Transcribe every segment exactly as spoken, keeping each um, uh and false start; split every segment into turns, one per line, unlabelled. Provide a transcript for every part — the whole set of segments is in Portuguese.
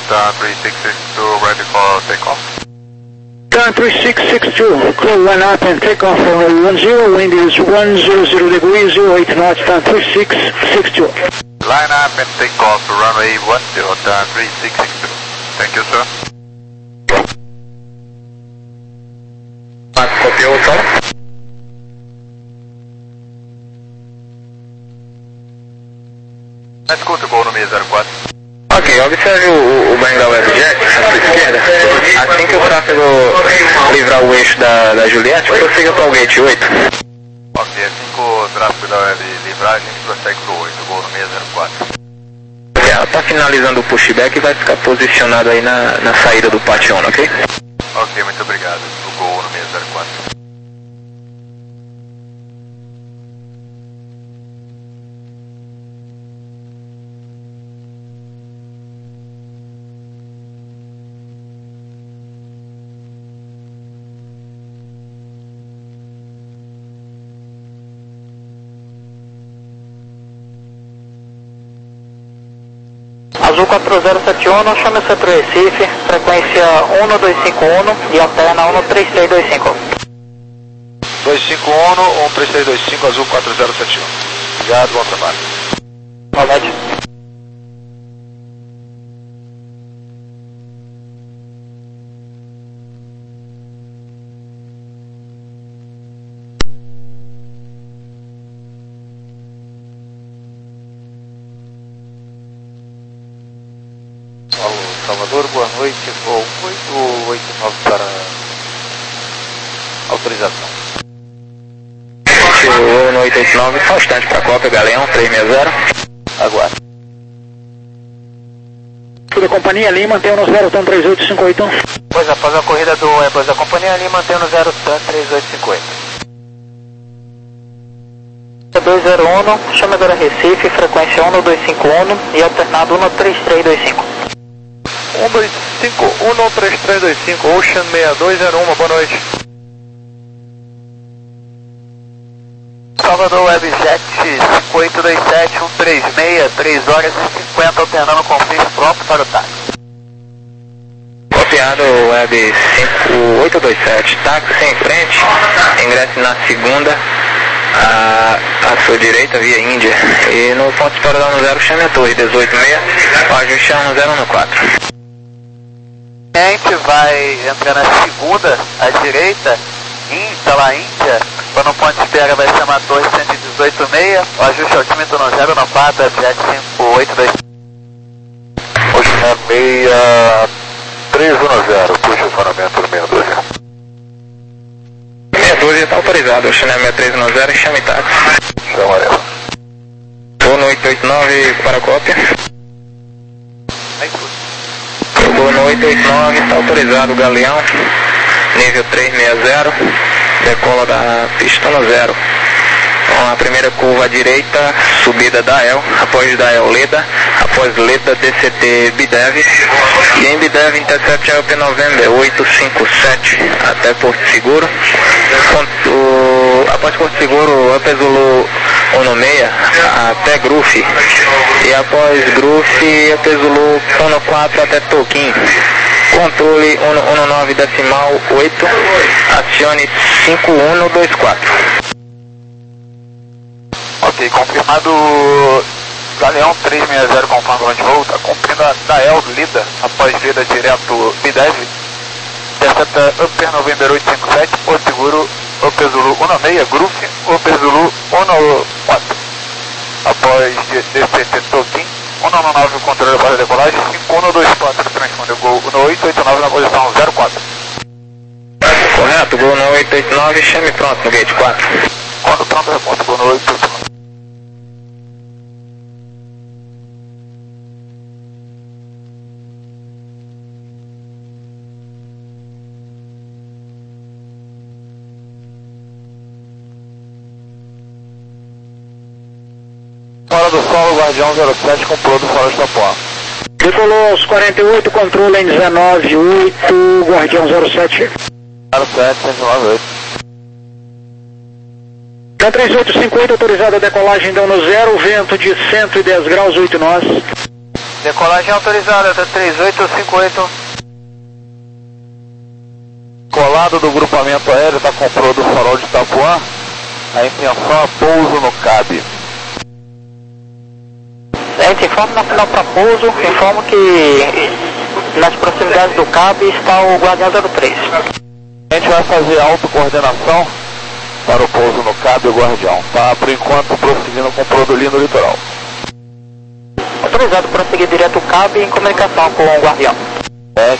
turn three six six two, ready for takeoff.
Turn three six six two, clear line up and take off from runway one zero, wind is one hundred degrees, zero eight knots, turn three six six two.
Line up and take off to runway one zero, turn three six six two. Thank you, sir.
Copiou, só.
Escuta o gol no meio zero quatro.
Ok, observe o, o Bengal WebJet à sua esquerda. Assim que o tráfego livrar o eixo da, da Juliette, prossiga para o gate oito.
Ok, assim que o tráfego da web livrar, a gente prossegue para o oito, gol no meio zero quatro.
Ela está finalizando o pushback e vai ficar posicionado aí na, na saída do Pation, ok?
Ok, muito obrigado. O gol no meio zero quatro.
Azul quatro zero sete um, chama Centro Recife, frequência um dois cinco um e alterna um três três dois cinco.
dois cinco um, um três três dois cinco, Azul quatro zero sete um. Obrigado, bom trabalho.
Boa noite.
Salvador, boa noite, voo oito oito nove para autorização.
Voo no oito oito nove, só um instante para a cópia, Galeão três seis zero.
Aguarde.
Tudo companhia Lima, mantém no zero, TAM três oito cinco oito.
Pois após a corrida do Airbus da companhia Lima, mantém no zero, TAM três oito cinco oito.
dois zero um, chama agora Recife, frequência um dois cinco um e alternado um três três dois cinco.
um dois cinco um três três dois cinco, Ocean seis dois zero um, boa noite. Salvador WebJet cinco oito dois sete um três seis, três horas e cinquenta, alternando com ficha próprio para o táxi.
Copiado, Web cinco oito dois sete, táxi em frente, ingresse na segunda, à, à sua direita, via Índia. E no ponto de espera da zero, chame a torre dezoito seis, o ajuste é um zero um quatro.
A gente vai entrar na segunda, à direita, em pela Índia, quando o ponto de espera vai chamar a torre cento e dezoito seis, o ajuste altímetro no zero um quatro, Jet cinco oito dois. Ocean seis três um zero, posicionamento no seis doze.
seis doze está autorizado, Ocean seis três um zero, chame táxi.
Chama ela.
Vou no oito oito nove para a cópia.
Aí tudo.
Vou no oito oito nove, está autorizado, Galeão, nível três seis zero, decola da pista no zero. Com a primeira curva à direita, subida da El, após da El Leda, após Leda D C T Bidev, e em Bidev intercept a P November oito cinco sete até Porto Seguro. O, após Porto Seguro, Upper Zulu um seis até Grufe, e após Grufe, Upper Zulu um quatro até Toquim. Controle um nove decimal oito, acione cinco um dois quatro.
Ok, confirmado. Galeão três seis zero, confirmado onde voo, está cumprindo a Dael Lida, após Lida direto Bidev, intercepta Upper November oito cinco sete, Porto Seguro, Upper Zulu um seis, Grufe, Upper Zulu um quatro, após D C T Toquim, um nove, controle para decolagem, cinco um dois quatro, transpondeu Gol no oito oito nove na posição zero quatro.
Correto, Gol no oito oito nove, chame pronto no gate quatro.
Quando pronto, reponto Gol no oito oito nove. Fora do solo, Guardião zero sete, com plano fora de Itapuã.
Decolou aos quarenta e oito, controle em dezenove oito, Guardião zero sete.
zero sete, cento e nove oito.
Da três oito cinco oito, autorizada a decolagem, dão no zero, vento de cento e dez graus, oito nós.
Decolagem autorizada, Delta três oito cinco oito.
Colado do grupamento aéreo, está com o pro do farol de Itapuã. A intenção é pouso no C A B.
A gente informa na final para pouso, informa que nas proximidades do C A B está o Guardião zero três.
A gente vai fazer autocoordenação para o pouso no C A B e o Guardião. Tá, por enquanto, prosseguindo com o Produli no litoral.
Autorizado para seguir direto o C A B em comunicação com o Guardião.
É.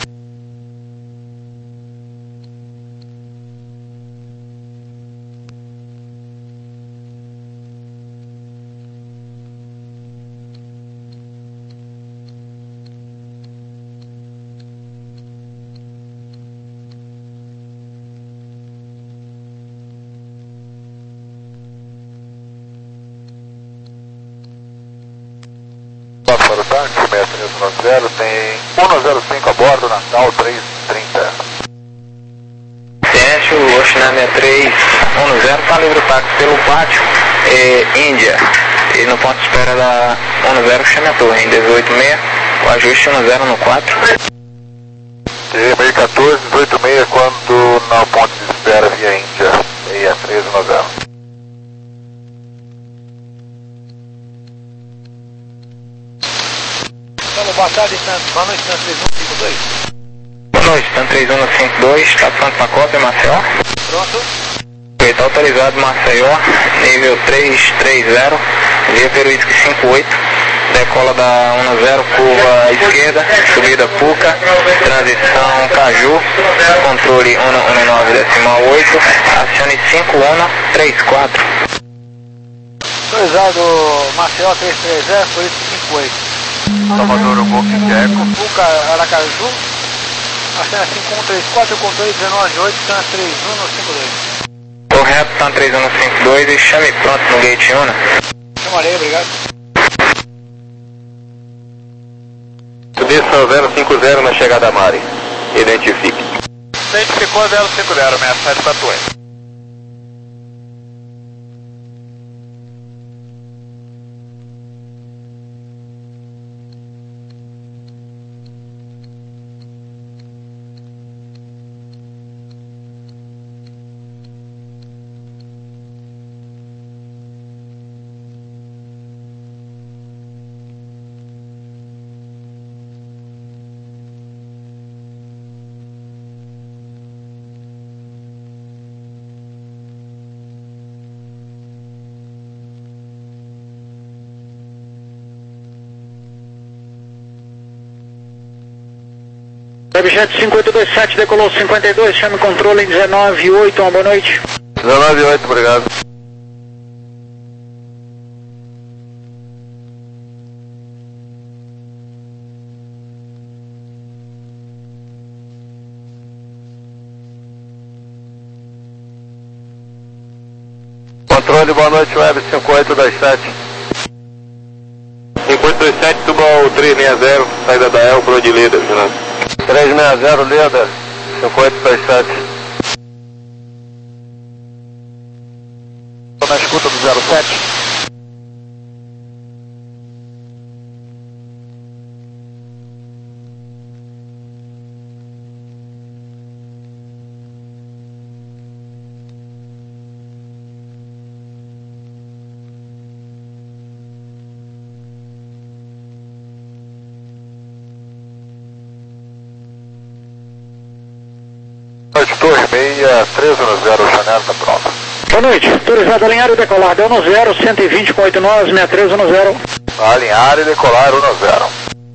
Para o tanque, seis três nove zero, tem um zero cinco a bordo, Natal três trinta.
Ciência, o Oceana sessenta e três dez, está livre o táxi pelo pátio, é, Índia, e no ponto de espera da dez, chame a torre em dezoito seis, o ajuste dez no quatro.
E meio quatorze, dezoito seis, quando na ponte de espera via Índia, seis três nove zero.
Boa tarde, boa noite, Stan três um cinco dois.
Boa noite, Stan três um cinco dois, está pronto para cópia, Maceió.
Pronto.
Está autorizado, Maceió, nível três três zero, via Peruísque cinco oito, decola da dez, curva à esquerda, subida Puca, transição Caju, controle cento e nove decimal oito, acione cinco um três quatro.
Autorizado, Maceió três três zero, Peruísque cinco oito.
Salvador, o Golf Eco.
Puca, Aracaju, a cena cinco um três quatro, controle dezenove oito, cena três um cinco dois.
Correto, Stan três um cinco dois e chame pronto no gate um.
Chamarei, obrigado.
Subista zero cinco zero na chegada a Mari. Identifique.
Identificou zero cinco zero, sessenta e sete Tatuí. Webjet cinco oito dois sete decolou cinquenta e dois, chame controle em dezenove oito, uma boa noite.
dezenove oito, obrigado. Controle, boa noite, Web cinco oito dois sete. cinco oito dois sete, suba ao três seis zero, saída da El, pro de líder, né? três seis zero, líder, cinco oito dois sete. Estou na escuta do zero sete. Torre seis três um zero, Chanel está pronto.
Boa noite, autorizado alinhar e decolar, deu no zero, cento e vinte com oito nós, sessenta e três um zero.
Alinhar e decolar um zero.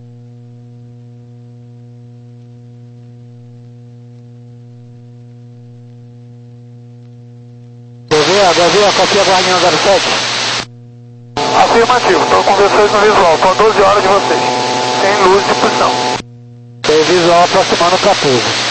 Gouveia, Gouveia, copia Guardião zero sete.
Afirmativo, estou com vocês no visual, são doze horas de vocês. Sem luz de posição.
Tem visual aproximando para pouso.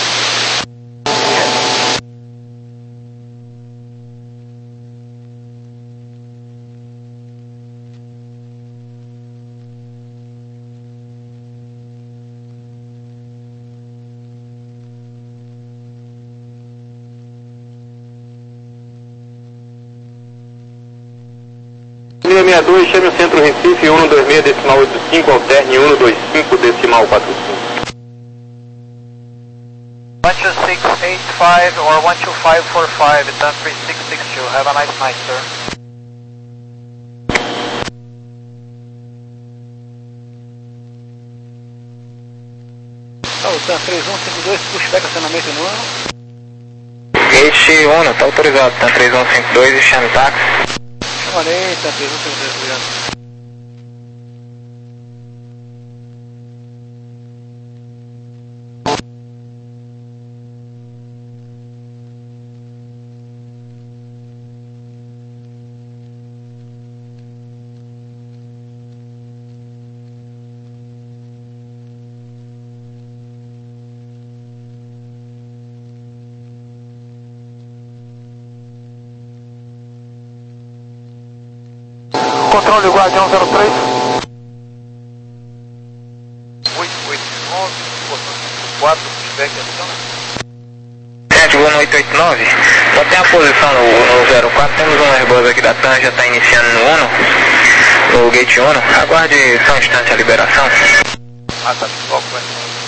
seis seis dois, chame o centro Recife, cento e vinte e seis decimal oitenta e cinco, alterne cento e vinte e cinco decimal quarenta e cinco.
one two six eight five or one two five four five, Tan three six six two. Have a nice night, sir.
Oh, Tan três um cinco dois, pushback acionamento no ano.
Gate Uno, tá autorizado, Tan três um cinco dois e chame táxi.
Chamarei, Tan três um cinco dois, obrigado.
Controle Guardião zero três. oito oito nove, quatro, feedback aciona.
sete um oito oito nove, botei a posição no, no zero quatro, temos um Airbus aqui da TAM, já está iniciando no Uno, no Gate Uno, aguarde só um instante a liberação.
Ah, tá, foco, vai.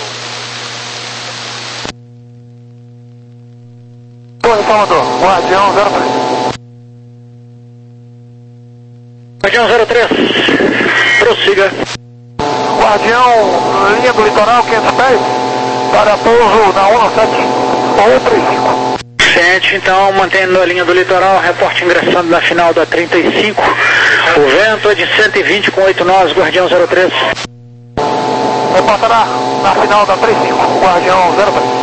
Torre Salvador, Guardião zero três.
Guardião zero três, prossiga.
Guardião, linha do litoral, quinhentos pés, para pouso na um sete um três cinco.
sete, então, mantendo a linha do litoral, reporte ingressando na final da trinta e cinco. O vento é de cento e vinte com oito nós, Guardião zero três.
Reportará na final da trinta e cinco, Guardião zero três.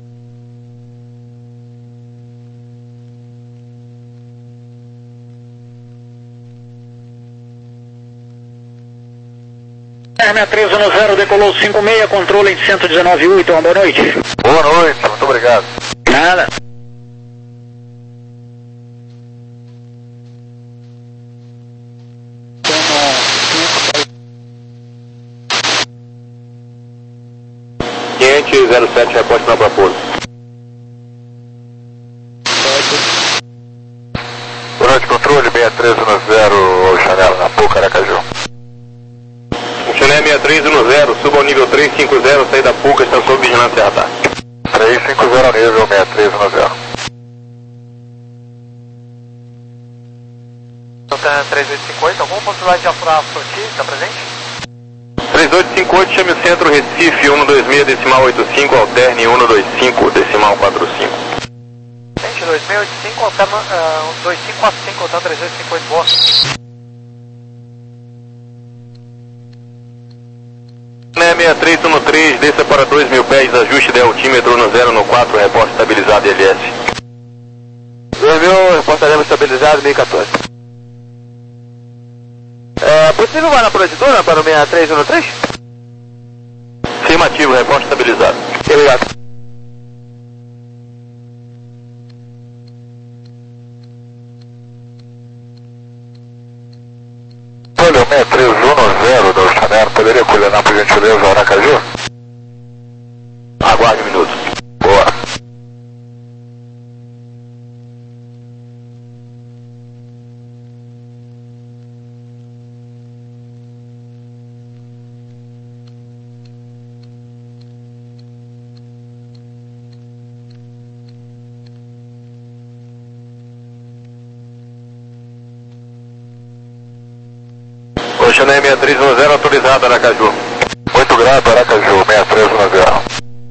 seis seis três um zero, decolou cinco seis, controle em cento e dezenove ponto oito, uma boa noite.
Boa noite, muito obrigado.
Nada.
quinhentos zero sete, reporte para Paposo.
Boa noite, controle seis três um zero, Chanel, na Puca, Aracaju.
Chanel seis três um zero, suba ao nível três cinco zero, saída da Puca, está sob vigilância radar.
três cinco zero, nível seis três um zero. Então, três oito cinco oito, alguma possibilidade de apurar a sortir? Está presente?
três oito cinco oito, chame o centro Recife, cento e vinte e seis decimal oitenta e cinco, alterne cento e vinte e cinco decimal quarenta e cinco.
Gente, dois seis oito cinco, alterna, uh, dois cinco quatro cinco, alterna três oito cinco oito, boa.
seis três um três, desça para dois mil pés, ajuste de altímetro no zero no quatro, reporte estabilizado L S.
dois mil, reportaremos estabilizado, mil e quatorze. É possível vai na projetura para o seis três um três?
Afirmativo, reporte estabilizado.
Obrigado.
Olha, o seis três um zero do Chanel, poderia coordenar por gentileza Aracaju?
Aguarde um minuto.
Boa.
O Chanel seis três um zero autorizado, Aracaju.
Muito grato, Aracaju, seis três um zero.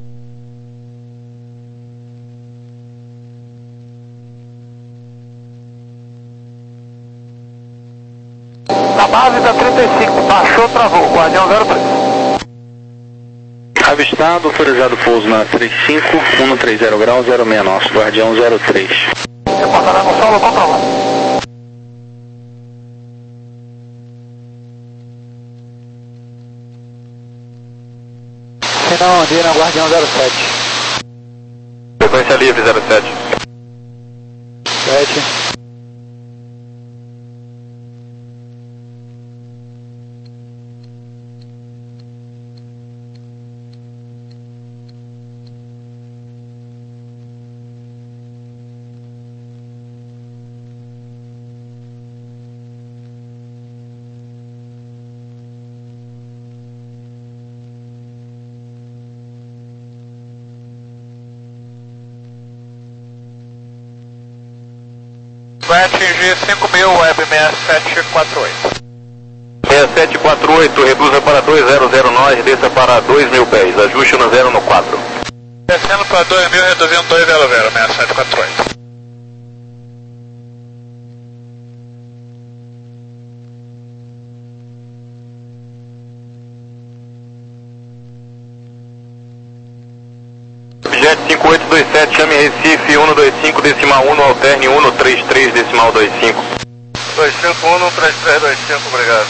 Na base da trinta e cinco, baixou, travou, Guardião zero três.
Avistado, autorizado pouso na trinta e cinco, cento e trinta grau, zero seis nosso, Guardião zero três.
Reportará no solo controlado. Final Andina, Guardião zero sete.
Frequência livre zero sete.
sete. Vai atingir cinco mil, web seis sete quatro oito.
seis sete quatro oito, reduza para dois zero zero nós, desça para dois mil pés, ajuste no zero no quatro.
Descendo para dois mil, reduzindo dois zero zero, seis sete quatro oito.
Jet cinco oito dois sete, chame Recife um dois cinco decimal um, alterne um três três decimal dois cinco.
dois cinco um três três dois cinco, obrigado.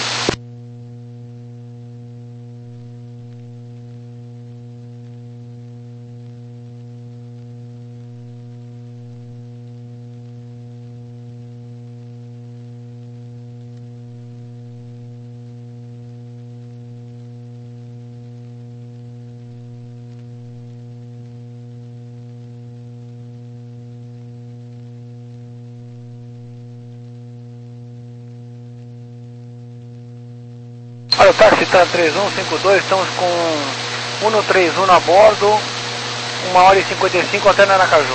Olha, o táxi está três um cinco dois, estamos com um três um a bordo, uma hora e cinquenta e cinco até Aracaju.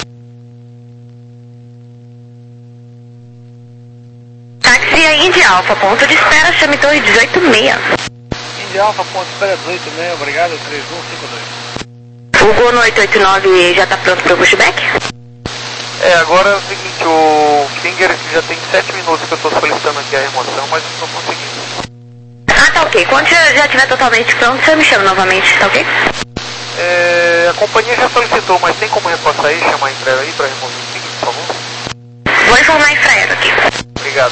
Táxi a Indy Alpha, ponto de espera, chame torre dezoito seis.
Indy Alpha, ponto de espera dezoito seis, obrigado, três um cinco dois.
O Gol no oito oito nove já está pronto para o pushback?
É, agora é o seguinte, o Finger já tem sete minutos que eu estou solicitando aqui a remoção, mas não estou conseguindo.
Ah, tá ok. Quando já estiver totalmente pronto, você me chama novamente, tá ok?
É, a companhia já solicitou, mas tem como reforçar aí, chamar a entrega aí para remover o Finger, por favor?
Vou informar a Infraero aqui.
Obrigado.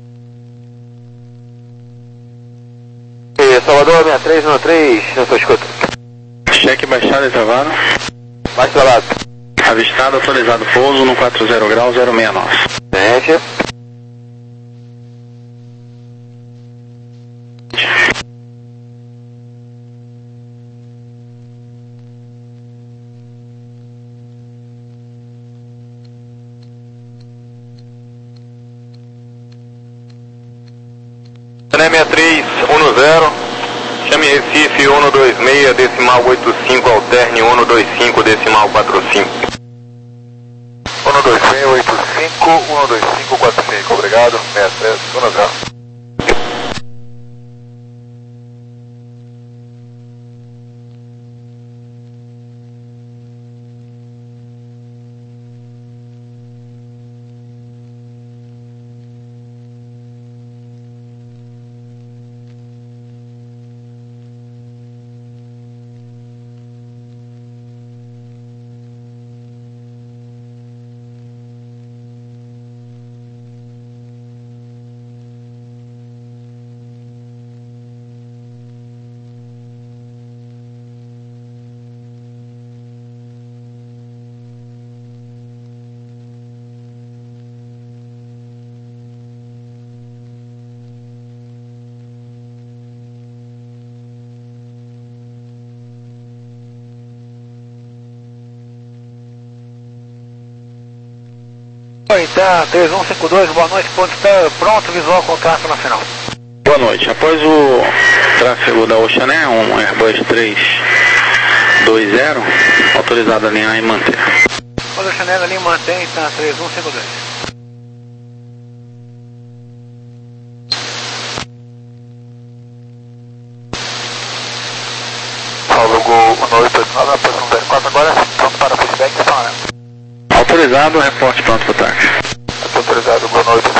E Salvador sessenta e três um três, eu estou escutando.
Cheque baixado e travado.
Mais travado.
Avistado, atualizado, pouso no quatro zero grau zero seis nove.
Gente. sessenta e três um zero, chame Recife um dois seis, decimal oito cinco, alterne um dois cinco, decimal quatro cinco.
um dois seis oito cinco, um dois cinco quatro cinco, obrigado, seis três um zero.
Oi, tá, três um cinco dois, boa noite, ponto está pronto, visual com tráfego nacional.
Boa noite. Após o tráfego da Ocean Air, um Airbus três dois zero, autorizado a alinhar e manter.
Após a Ocean Air ali mantém, tá, três um cinco dois.
Paulo Gol um oito oito nove, após um zero quatro, agora pronto para pushback, né?
Autorizado, reporte pronto para o táxi.
Autorizado, boa noite.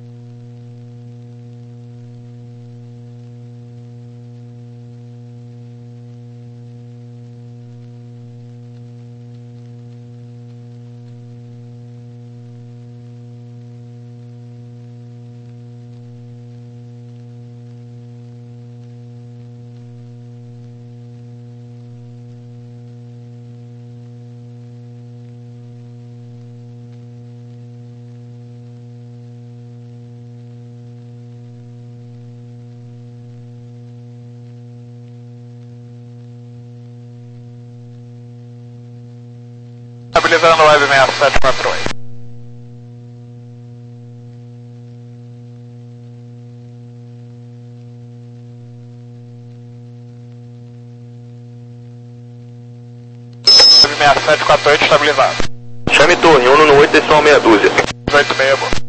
Estabilizando o web seis sete quatro oito. seis sete quatro oito estabilizado.
Chame torre, um no oito, decimal meia dúzia.
dezoito seis,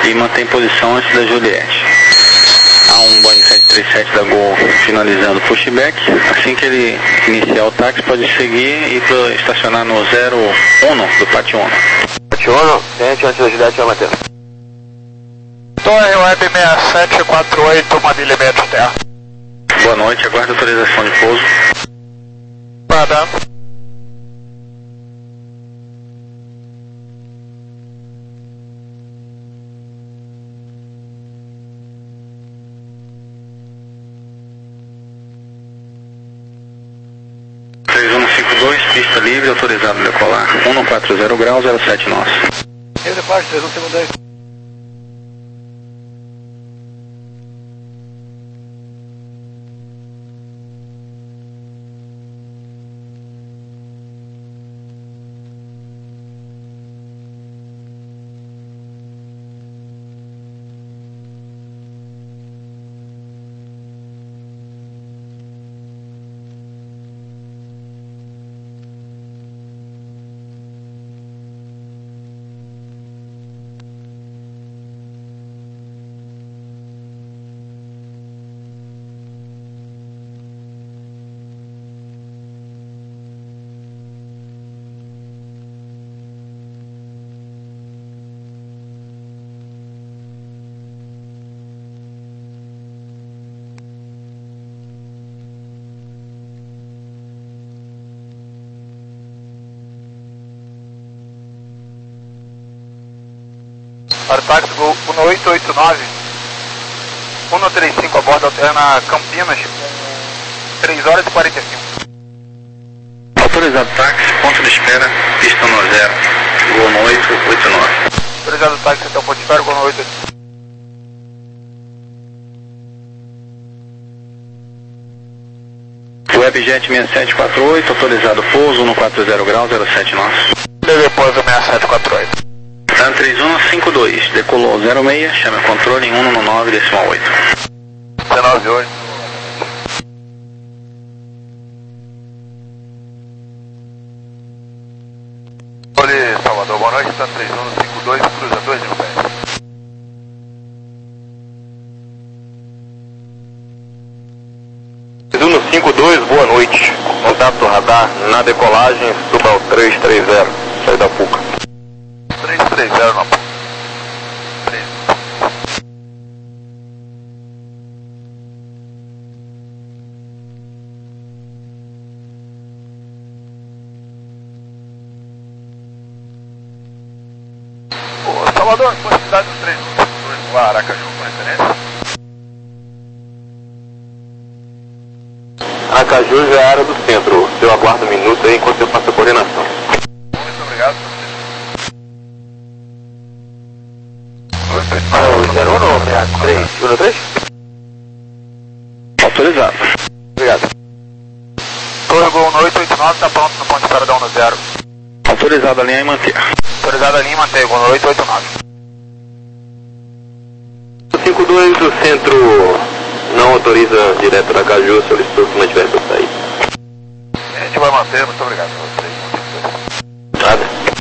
e mantém posição antes da Juliette. Há um Boeing sete três sete da Gol finalizando o pushback. Assim que ele iniciar o táxi, pode seguir e pro, estacionar no zero um do pátio um.
Pátio um, gente, antes da Juliette vai manter.
Torre Web seis sete quatro oito, Marília meia de terra.
Boa noite, aguardo autorização de pouso.
Nada.
três um cinco dois, pista livre, autorizado a decolar. um quatro zero graus, zero sete nós.
Eu de parte, três um cinco dois.
Para o táxi Gol um oito oito nove, um três cinco a bordo, alterna Campinas, três horas e quarenta e cinco.
Autorizado táxi, ponto de espera, pista no zero, Gol no oito oito nove.
Autorizado táxi, então ponto de espera, Gol no oito oito nove.
Webjet seis sete quatro oito, autorizado pouso, um quatro zero graus, zero sete nós.
Levei pouso seis sete quatro oito.
TAM três um cinco dois, decolou zero seis, chama controle em um nove decimal oito.
dezenove oito. Olhe, Salvador, boa noite, TAM três um cinco dois, cruza dois de pé.
três um cinco dois, boa noite. Contato radar na decolagem, suba ao três três zero, sai da Puca.
três três zero na Puca. Ô, Salvador, possibilidade do três um cinco dois voar Aracaju com referência?
Aracaju já era do centro. Eu aguardo um minuto aí enquanto eu faço a coordenação.
Muito obrigado.
zero um, três, segunda três?
Autorizado.
Obrigado.
Torre Gol no oito oito nove, está pronto no ponto de espera da um zero.
Autorizado a linha e manter.
Autorizado a linha e manter, Gol no oito oito nove.
cinco dois, o centro não autoriza direto da Aracaju, solicitou que mantivesse a sair.
A gente vai manter, muito obrigado.
Nada.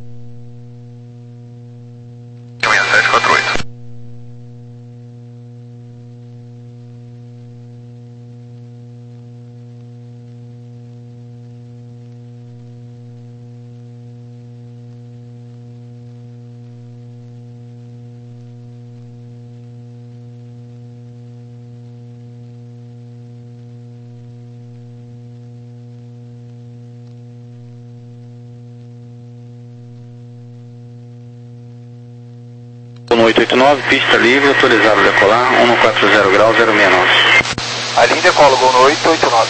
seis sete quatro oito.
No oito oito nove, pista livre, autorizado a decolar, um quatro zero graus, zero seis nove.
A linha decola, Gol no oito oito nove.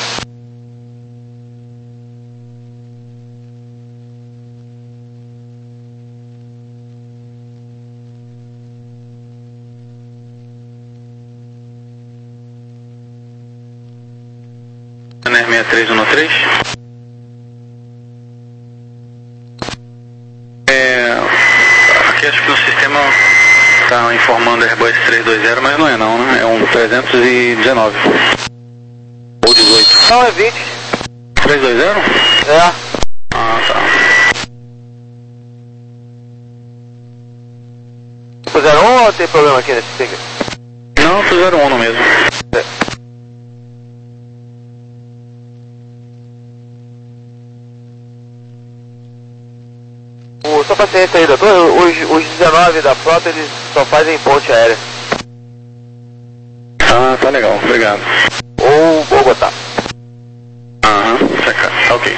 seis três um três. É, aqui acho que o sistema está informando Airbus três dois zero, mas não é não, né? É um trezentos e dezenove. Ou dezoito.
Não, é vinte.
três dois zero?
É.
Ah, tá.
zero um, T
tem problema aqui nesse sticker?
Não, tô zero um mesmo.
É. O, só paciência aí, doutor, os, os dezenove da frota, eles só fazem ponte aérea.
Ah, tá legal, obrigado.
Ou Bogotá.
Aham, saca, tá ok.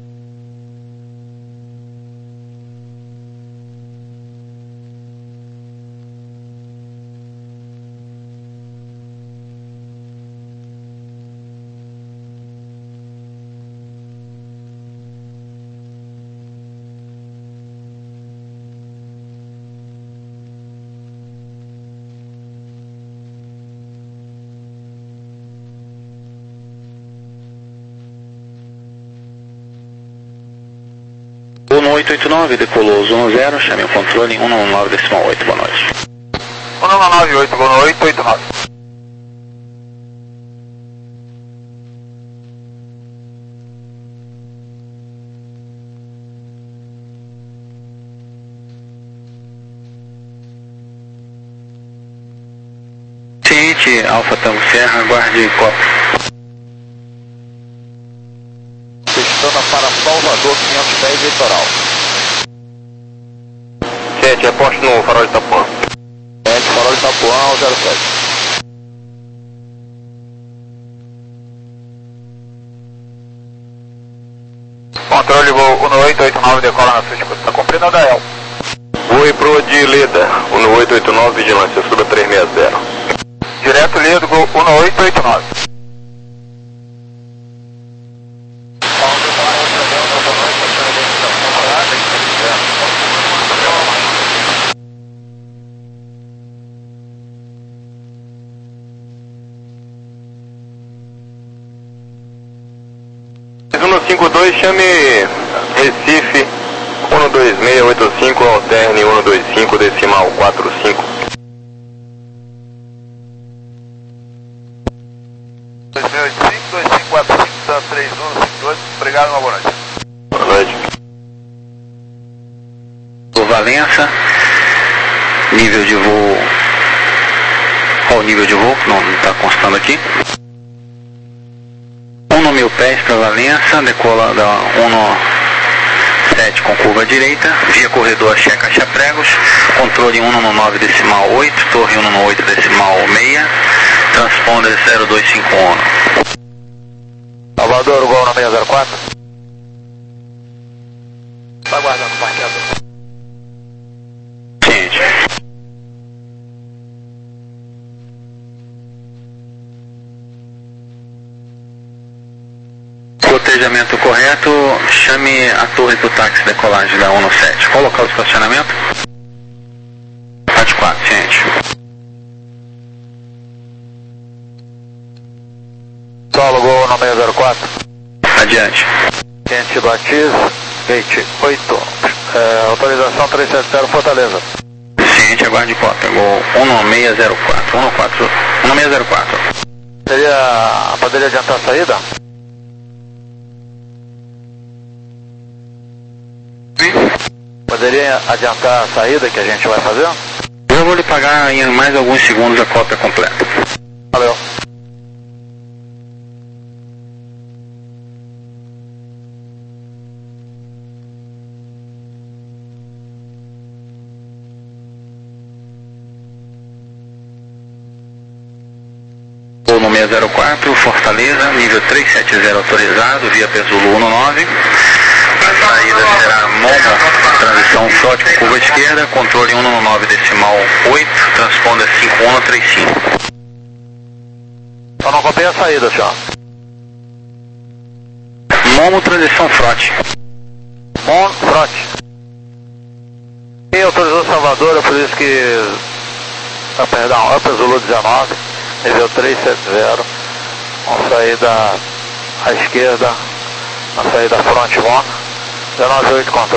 Uno oito oito nove, decolou zona zero, chame o controle um nove nove decimal oito, boa noite.
um nove nove oito, Uno oito oito nove.
Ciente, Alfa Tango Serra, aguarde copo.
Pistona para Salvador, quinhentos e dez, litoral.
Sete, aposto no farol de Itapuã.
sete, farol de Itapuã, zero sete.
Controle voo Uno oito oito nove, decola na sua escuta. Tá cumprindo a Dael.
Voe pro de Leda, Uno oito oito nove, vigilância, suba três seis zero.
Direto Lido, Uno oito oito nove.
uno cinco dois, chame Recife, um dois seis oito cinco, alterne um dois cinco, decimal quatro cinco.
dois seis oito cinco, dois cinco quatro cinco, três um cinco dois, obrigado, uma boa noite.
Boa noite.
O Valença, nível de voo, qual o nível de voo? Não, não está constando aqui. um mil pés para Valença, decola da um sete com curva direita, via corredor Che Caixa Pregos, controle um nove decimal oito, torre um oito decimal seis, transponder zero dois cinco um.
Salvador, Gol na seis zero quatro. Está aguardando o parqueador.
Ciente. Cotejamento correto, chame a torre do táxi decolagem da um sete. Qual o local de estacionamento? quatro quatro, ciente.
Solo, Gol na seis zero quatro.
Adiante.
Quente Batiza, gate oito. É, autorização trezentos e setenta, Fortaleza.
Ciente, aguarde cota. Gol um seis zero quatro. um quatro. um seis zero quatro.
Seria, poderia adiantar a saída? Poderia adiantar a saída que a gente vai fazer?
Eu vou lhe pagar em mais alguns segundos a cópia completa.
Valeu.
Vou no seis zero quatro, Fortaleza, nível trezentos e setenta autorizado, via Pesulo um nove. A saída será Momo, transição front com curva esquerda, controle um nove decimal oito, transponder cinco um três cinco.
Eu não comprei a saída, senhor.
Momo, transição front.
Mon, front. Quem autorizou Salvador, é por isso que... Ah, perdão, Upper Zulu dezenove, nível trezentos e setenta, com saída à esquerda, na saída front Mon, dezenove oito controle.